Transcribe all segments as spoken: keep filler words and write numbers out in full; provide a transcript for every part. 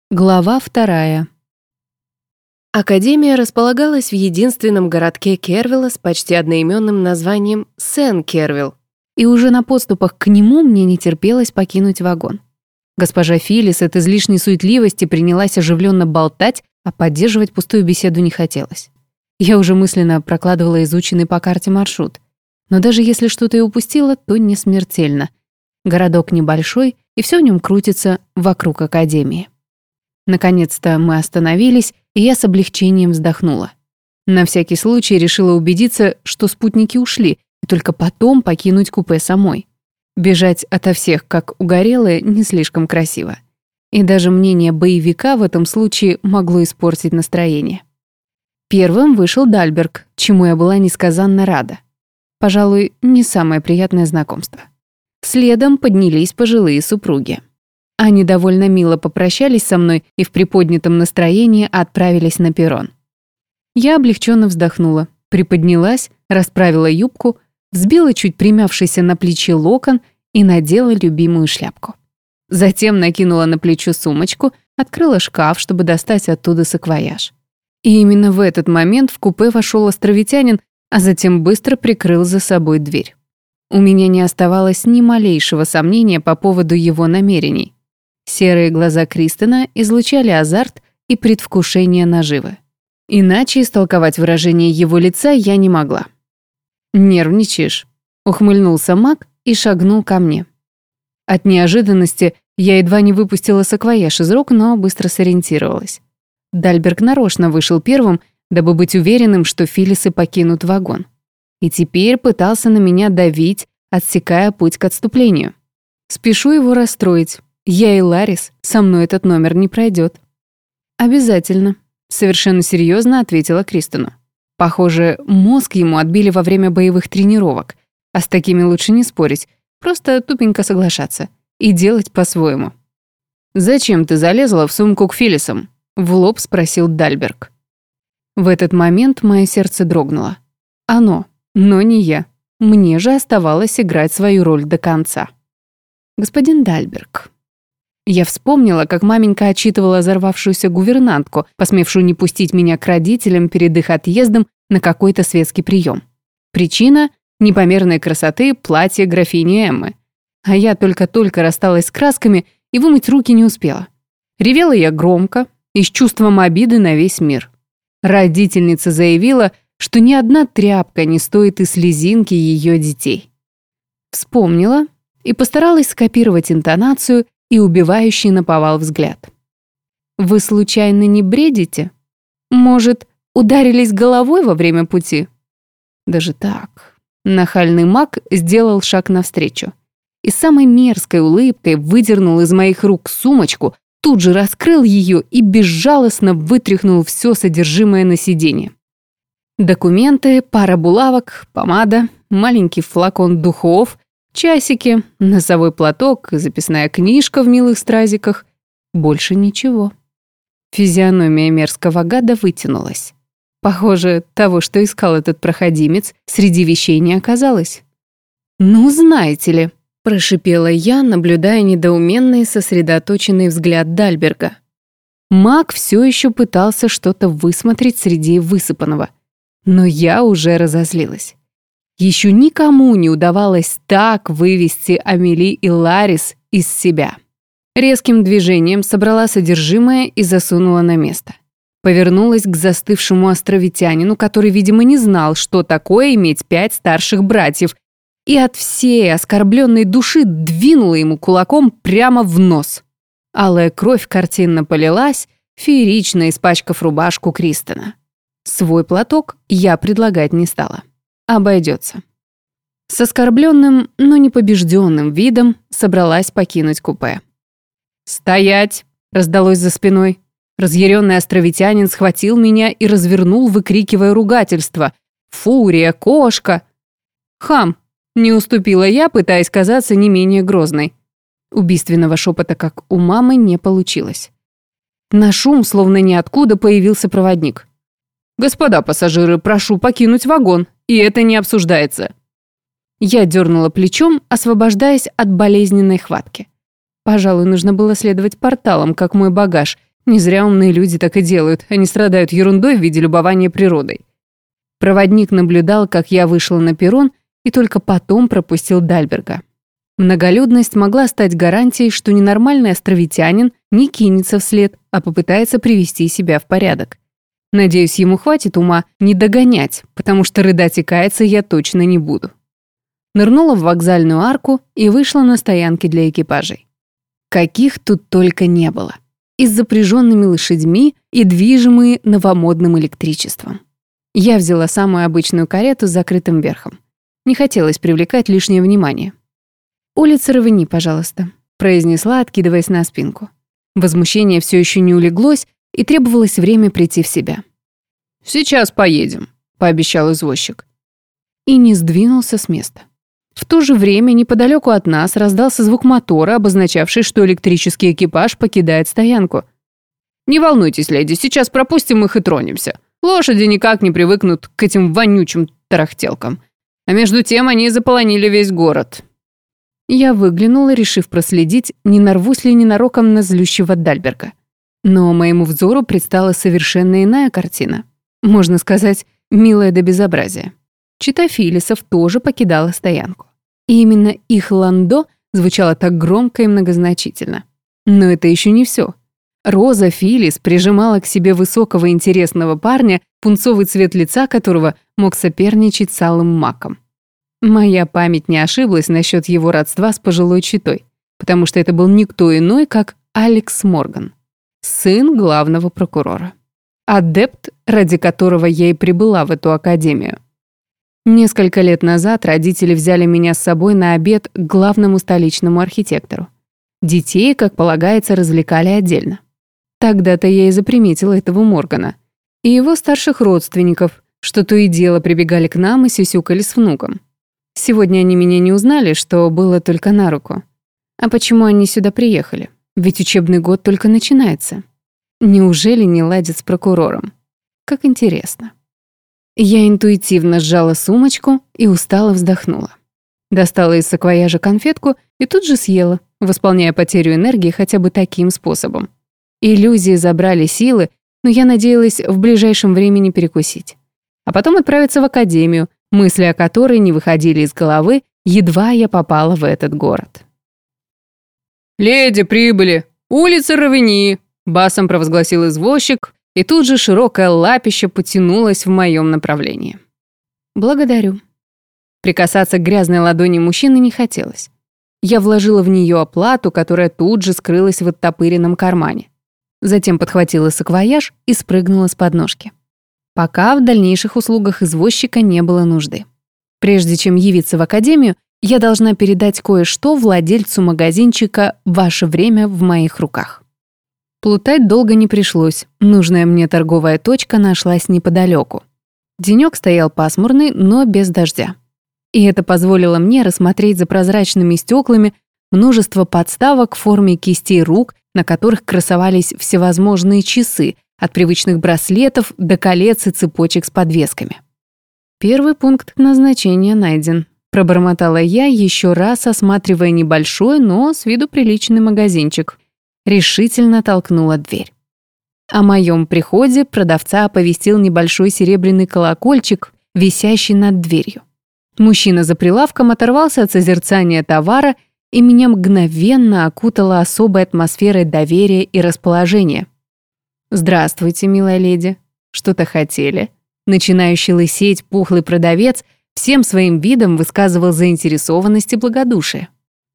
Глава вторая. Академия располагалась в единственном городке Кервилла с почти одноименным названием Сен-Кервилл, и уже на подступах к нему мне не терпелось покинуть вагон. Госпожа Филлис от излишней суетливости принялась оживленно болтать, а поддерживать пустую беседу не хотелось. Я уже мысленно прокладывала изученный по карте маршрут. Но даже если что-то и упустила, то не смертельно. Городок небольшой, и все в нем крутится вокруг Академии. Наконец-то мы остановились, и я с облегчением вздохнула. На всякий случай решила убедиться, что спутники ушли, и только потом покинуть купе самой. Бежать ото всех, как угорелая, не слишком красиво. И даже мнение боевика в этом случае могло испортить настроение. Первым вышел Дальберг, чему я была несказанно рада. Пожалуй, не самое приятное знакомство. Следом поднялись пожилые супруги. Они довольно мило попрощались со мной и в приподнятом настроении отправились на перрон. Я облегченно вздохнула, приподнялась, расправила юбку, взбила чуть примявшийся на плечи локон и надела любимую шляпку. Затем накинула на плечо сумочку, открыла шкаф, чтобы достать оттуда саквояж. И именно в этот момент в купе вошел островитянин, а затем быстро прикрыл за собой дверь. У меня не оставалось ни малейшего сомнения по поводу его намерений. Серые глаза Кристена излучали азарт и предвкушение наживы. Иначе истолковать выражение его лица я не могла. «Нервничаешь?» — ухмыльнулся маг и шагнул ко мне. От неожиданности я едва не выпустила саквояж из рук, но быстро сориентировалась. Дальберг нарочно вышел первым, дабы быть уверенным, что Филлисы покинут вагон. И теперь пытался на меня давить, отсекая путь к отступлению. Спешу его расстроить. Я и Ларис, со мной этот номер не пройдет. «Обязательно», — совершенно серьезно ответила Кристену. Похоже, мозг ему отбили во время боевых тренировок, а с такими лучше не спорить, просто тупенько соглашаться и делать по-своему. «Зачем ты залезла в сумку к Филлисам?» — в лоб спросил Дальберг. В этот момент мое сердце дрогнуло. Оно, но не я. Мне же оставалось играть свою роль до конца. «Господин Дальберг». Я вспомнила, как маменька отчитывала взорвавшуюся гувернантку, посмевшую не пустить меня к родителям перед их отъездом на какой-то светский прием. Причина — непомерной красоты платье графини Эммы. А я только-только рассталась с красками и вымыть руки не успела. Ревела я громко и с чувством обиды на весь мир. Родительница заявила, что ни одна тряпка не стоит и слезинки ее детей. Вспомнила и постаралась скопировать интонацию и убивающий наповал взгляд. «Вы случайно не бредите? Может, ударились головой во время пути?» Даже так. Нахальный маг сделал шаг навстречу и самой мерзкой улыбкой выдернул из моих рук сумочку, тут же раскрыл ее и безжалостно вытряхнул все содержимое на сиденье. Документы, пара булавок, помада, маленький флакон духов, часики, носовой платок, записная книжка в милых стразиках. Больше ничего. Физиономия мерзкого гада вытянулась. Похоже, того, что искал этот проходимец, среди вещей не оказалось. «Ну, знаете ли», — прошипела я, наблюдая недоуменный сосредоточенный взгляд Дальберга. Маг все еще пытался что-то высмотреть среди высыпанного. Но я уже разозлилась. Еще никому не удавалось так вывести Амели и Ларис из себя. Резким движением собрала содержимое и засунула на место. Повернулась к застывшему островитянину, который, видимо, не знал, что такое иметь пять старших братьев, и от всей оскорбленной души двинула ему кулаком прямо в нос. Алая кровь картинно полилась, феерично испачкав рубашку Кристена. Свой платок я предлагать не стала. Обойдется. С оскорбленным, но не побежденным видом собралась покинуть купе. «Стоять!» — раздалось за спиной. Разъяренный островитянин схватил меня и развернул, выкрикивая ругательство. «Фурия! Кошка!» «Хам!» — не уступила я, пытаясь казаться не менее грозной. Убийственного шепота, как у мамы, не получилось. На шум, словно ниоткуда, появился проводник. «Господа пассажиры, прошу покинуть вагон, и это не обсуждается». Я дернула плечом, освобождаясь от болезненной хватки. Пожалуй, нужно было следовать порталам, как мой багаж, Не зря умные люди так и делают, они страдают ерундой в виде любования природой. Проводник наблюдал, как я вышла на перрон, и только потом пропустил Дальберга. Многолюдность могла стать гарантией, что ненормальный островитянин не кинется вслед, а попытается привести себя в порядок. Надеюсь, ему хватит ума не догонять, потому что рыдать и каяться я точно не буду. Нырнула в вокзальную арку и вышла на стоянке для экипажей. Каких тут только не было. И с запряженными лошадьми, и движимые новомодным электричеством. Я взяла самую обычную карету с закрытым верхом. Не хотелось привлекать лишнее внимание. «Улица Равени, пожалуйста», — произнесла, откидываясь на спинку. Возмущение все еще не улеглось, и требовалось время прийти в себя. «Сейчас поедем», — пообещал извозчик. И не сдвинулся с места. В то же время неподалеку от нас раздался звук мотора, обозначавший, что электрический экипаж покидает стоянку. «Не волнуйтесь, леди, сейчас пропустим их и тронемся. Лошади никак не привыкнут к этим вонючим тарахтелкам. А между тем они заполонили весь город». Я выглянула, решив проследить, не нарвусь ли ненароком на злющего Дальберга. Но моему взору предстала совершенно иная картина. Можно сказать, милая до безобразия. Чита Филлисов тоже покидала стоянку. И именно их ландо звучало так громко и многозначительно. Но это еще не все. Роза Филлис прижимала к себе высокого интересного парня, пунцовый цвет лица которого мог соперничать с алым маком. Моя память не ошиблась насчет его родства с пожилой читой, потому что это был никто иной, как Алекс Морган, сын главного прокурора. Адепт, ради которого я и прибыла в эту академию. Несколько лет назад родители взяли меня с собой на обед к главному столичному архитектору. Детей, как полагается, развлекали отдельно. Тогда-то я и заприметила этого Моргана. И его старших родственников, что то и дело прибегали к нам и сюсюкали с внуком. Сегодня они меня не узнали, что было только на руку. А почему они сюда приехали? Ведь учебный год только начинается. Неужели не ладят с прокурором? Как интересно. Я интуитивно сжала сумочку и устало вздохнула. Достала из саквояжа конфетку и тут же съела, восполняя потерю энергии хотя бы таким способом. Иллюзии забрали силы, но я надеялась в ближайшем времени перекусить. А потом отправиться в академию, мысли о которой не выходили из головы, едва я попала в этот город. «Леди прибыли! Улица Равени!» — басом провозгласил извозчик, и тут же широкое лапище потянулось в моем направлении. «Благодарю». Прикасаться к грязной ладони мужчины не хотелось. Я вложила в нее оплату, которая тут же скрылась в оттопыренном кармане. Затем подхватила саквояж и спрыгнула с подножки. Пока в дальнейших услугах извозчика не было нужды. Прежде чем явиться в академию, я должна передать кое-что владельцу магазинчика «Ваше время в моих руках». Плутать долго не пришлось, нужная мне торговая точка нашлась неподалеку. Денёк стоял пасмурный, но без дождя. И это позволило мне рассмотреть за прозрачными стеклами множество подставок в форме кистей рук, на которых красовались всевозможные часы, от привычных браслетов до колец и цепочек с подвесками. «Первый пункт назначения найден», — пробормотала я, еще раз осматривая небольшой, но с виду приличный магазинчик. Решительно толкнула дверь. О моем приходе продавца оповестил небольшой серебряный колокольчик, висящий над дверью. Мужчина за прилавком оторвался от созерцания товара, и меня мгновенно окутала особой атмосферой доверия и расположения. «Здравствуйте, милая леди. Что-то хотели?» Начинающий лысеть пухлый продавец всем своим видом высказывал заинтересованность и благодушие.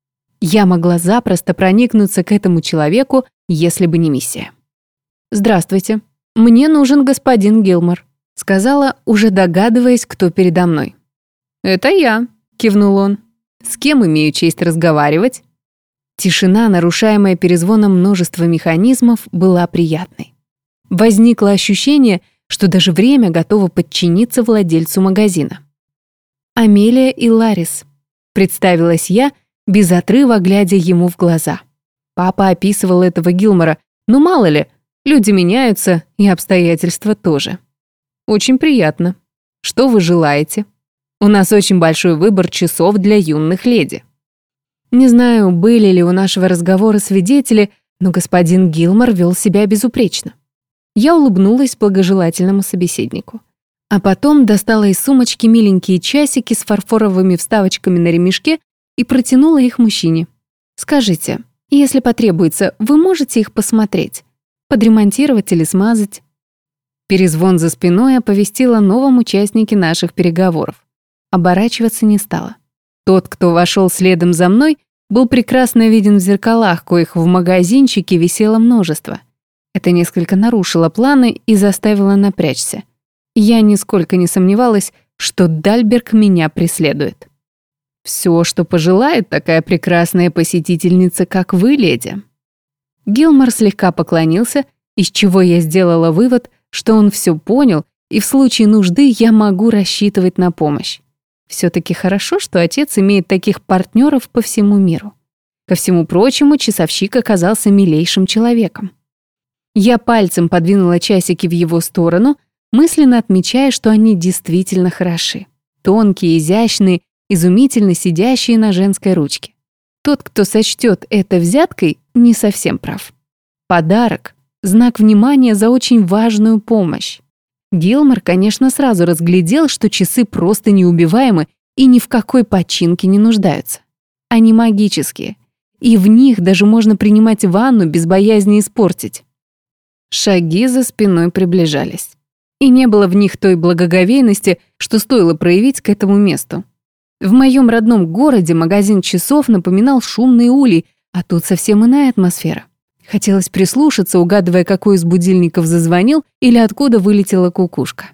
Я могла запросто проникнуться к этому человеку, если бы не миссия. «Здравствуйте. Мне нужен господин Гилмор», — сказала, уже догадываясь, кто передо мной. «Это я», — кивнул он. «С кем имею честь разговаривать?» Тишина, нарушаемая перезвоном множества механизмов, была приятной. Возникло ощущение, что даже время готово подчиниться владельцу магазина. «Амелия и Ларис», — представилась я, без отрыва глядя ему в глаза. Папа описывал этого Гилмора, но мало ли, люди меняются, и обстоятельства тоже. «Очень приятно. Что вы желаете? У нас очень большой выбор часов для юных леди». Не знаю, были ли у нашего разговора свидетели, но господин Гилмор вел себя безупречно. Я улыбнулась благожелательному собеседнику. А потом достала из сумочки миленькие часики с фарфоровыми вставочками на ремешке и протянула их мужчине. «Скажите, если потребуется, вы можете их посмотреть? Подремонтировать или смазать?» Перезвон за спиной оповестил о новом участнике наших переговоров. Оборачиваться не стала. Тот, кто вошел следом за мной, был прекрасно виден в зеркалах, коих в магазинчике висело множество. Это несколько нарушило планы и заставило напрячься. Я нисколько не сомневалась, что Дальберг меня преследует. «Все, что пожелает такая прекрасная посетительница, как вы, леди». Гилмор слегка поклонился, из чего я сделала вывод, что он все понял, и в случае нужды я могу рассчитывать на помощь. Все-таки хорошо, что отец имеет таких партнеров по всему миру. Ко всему прочему, часовщик оказался милейшим человеком. Я пальцем подвинула часики в его сторону, мысленно отмечая, что они действительно хороши. Тонкие, изящные, изумительно сидящие на женской ручке. Тот, кто сочтет это взяткой, не совсем прав. Подарок — знак внимания за очень важную помощь. Гилмор, конечно, сразу разглядел, что часы просто неубиваемы и ни в какой починке не нуждаются. Они магические, и в них даже можно принимать ванну без боязни испортить. Шаги за спиной приближались. И не было в них той благоговейности, что стоило проявить к этому месту. В моем родном городе магазин часов напоминал шумный улей, а тут совсем иная атмосфера. Хотелось прислушаться, угадывая, какой из будильников зазвонил или откуда вылетела кукушка.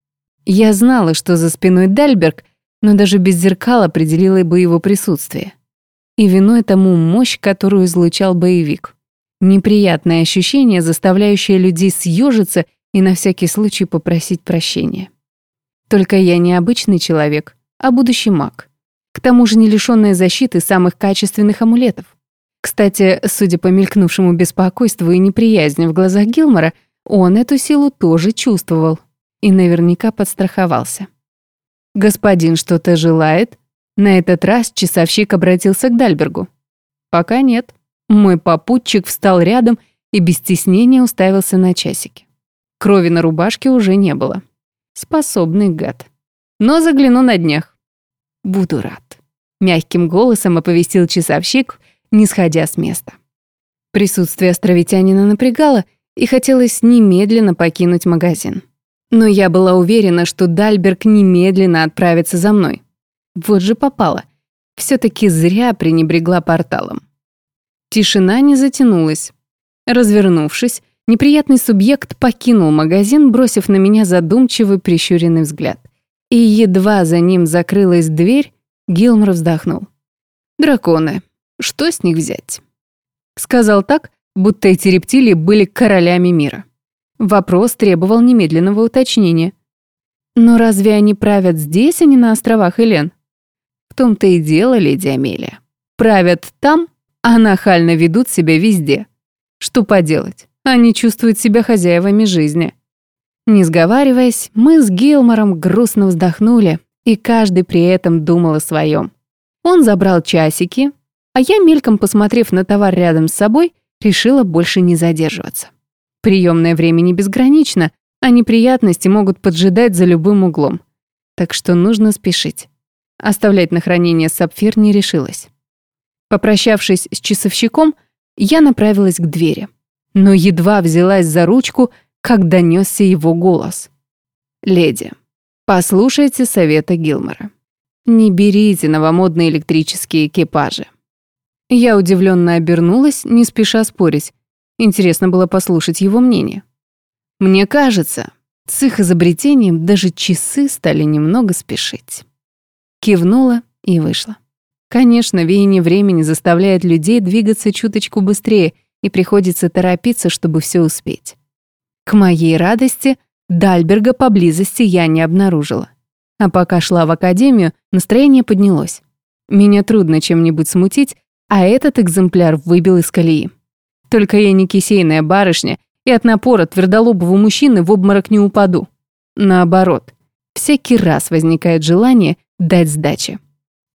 Я знала, что за спиной Дальберг, но даже без зеркал определила бы его присутствие. И виной тому мощь, которую излучал боевик. Неприятное ощущение, заставляющее людей съежиться и на всякий случай попросить прощения. Только я не обычный человек, а будущий маг. К тому же не лишённая защиты самых качественных амулетов. Кстати, судя по мелькнувшему беспокойству и неприязни в глазах Гилмора, он эту силу тоже чувствовал и наверняка подстраховался. «Господин что-то желает?» На этот раз часовщик обратился к Дальбергу. «Пока нет». Мой попутчик встал рядом и без стеснения уставился на часики. Крови на рубашке уже не было. Способный гад. Но загляну на днях. «Буду рад», — мягким голосом оповестил часовщик, не сходя с места. Присутствие островитянина напрягало, и хотелось немедленно покинуть магазин. Но я была уверена, что Дальберг немедленно отправится за мной. Вот же попало. Все-таки зря пренебрегла порталом. Тишина не затянулась. Развернувшись, неприятный субъект покинул магазин, бросив на меня задумчивый прищуренный взгляд. И едва за ним закрылась дверь, Гилмор вздохнул. «Драконы. Что с них взять?» Сказал так, будто эти рептилии были королями мира. Вопрос требовал немедленного уточнения. «Но разве они правят здесь, а не на островах Элен?» «В том-то и дело, леди Амелия. Правят там, а нахально ведут себя везде. Что поделать, они чувствуют себя хозяевами жизни». Не сговариваясь, мы с Гилмором грустно вздохнули, и каждый при этом думал о своем. Он забрал часики, а я, мельком посмотрев на товар рядом с собой, решила больше не задерживаться. Приемное время не безгранично, а неприятности могут поджидать за любым углом. Так что нужно спешить. Оставлять на хранение сапфир не решилась. Попрощавшись с часовщиком, я направилась к двери. Но едва взялась за ручку, как донесся его голос. «Леди, послушайте совета Гилмора. Не берите новомодные электрические экипажи». Я удивленно обернулась, не спеша спорить. Интересно было послушать его мнение. Мне кажется, с их изобретением даже часы стали немного спешить. Кивнула и вышла. Конечно, веяние времени заставляет людей двигаться чуточку быстрее, и приходится торопиться, чтобы все успеть. К моей радости, Дальберга поблизости я не обнаружила. А пока шла в академию, настроение поднялось. Меня трудно чем-нибудь смутить, а этот экземпляр выбил из колеи. Только я не кисейная барышня, и от напора твердолобого мужчины в обморок не упаду. Наоборот, всякий раз возникает желание дать сдачи.